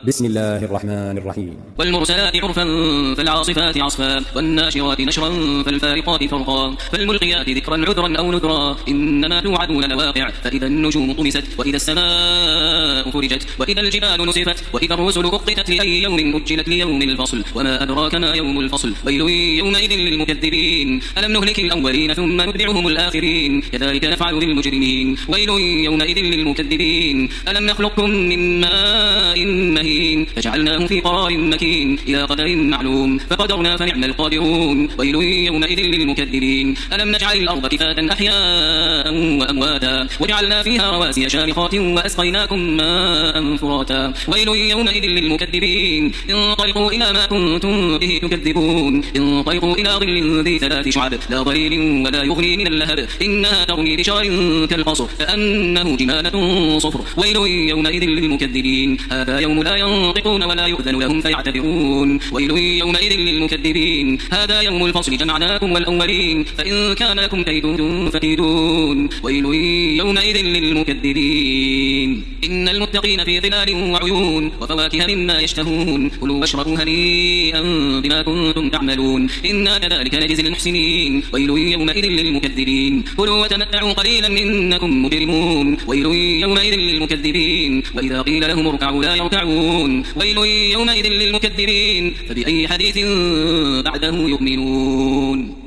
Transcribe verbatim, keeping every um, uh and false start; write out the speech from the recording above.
بسم الله الرحمن الرحيم. والمرسلات عرفا فالعاصفات عصفا والناشرات نشرا فالفارقات فرقا فالملقيات ذكرا عذرا أو نذرا إنما توعدون لواقع فإذا النجوم طمست وإذا السماء فرجت وإذا الجبال نسفت وإذا الرسل أقتت لأي يوم أجلت ليوم الفصل وما أدراك ما يوم الفصل ويل يومئذ للمكذبين ألم نهلك الأولين ثم نتبعهم الآخرين كذلك نفعل بالمجرمين ويل يومئذ للمكذبين ألم نخلقكم من ماء مهين فجعلناه في قرار مكين إلى قدر معلوم فقدرنا فنعم القادرون ويل يومئذ للمكذبين ألم نجعل الأرض كفاة أحياء وأمواتا وجعلنا فيها رواسي شامخات وأسقيناكم ماء فراتا ويل يومئذ للمكذبين انطلقوا إلى ما كنتم به تكذبون انطلقوا إلى ظل ذي ثلاث شعب لا ظليل ولا يغني من اللهب إنها ترمي بشرر كالقصر كأنه جمالة صفر ويل يومئذ للمكذبين هذا يوم لا ينطقون ولا يؤذن لهم فيعتذرون ويل يومئذ للمكذبين هذا يوم الفصل جمعناكم والأولين فإن كان لكم كيد فكيدون ويل يومئذ للمكذبين إن المتقين في ظلال وعيون وفواكه مما يشتهون كلوا واشربوا هنيئا بما كنتم تعملون إنا كذلك نجزي المحسنين ويل يومئذ للمكذبين كلوا وتمتعوا قليلا إنكم مجرمون ويل يومئذ للمكذبين وإذا قيل لهم اركعوا لا يركعون ويل يومئذ للمكذبين فبأي حديث بعده يؤمنون.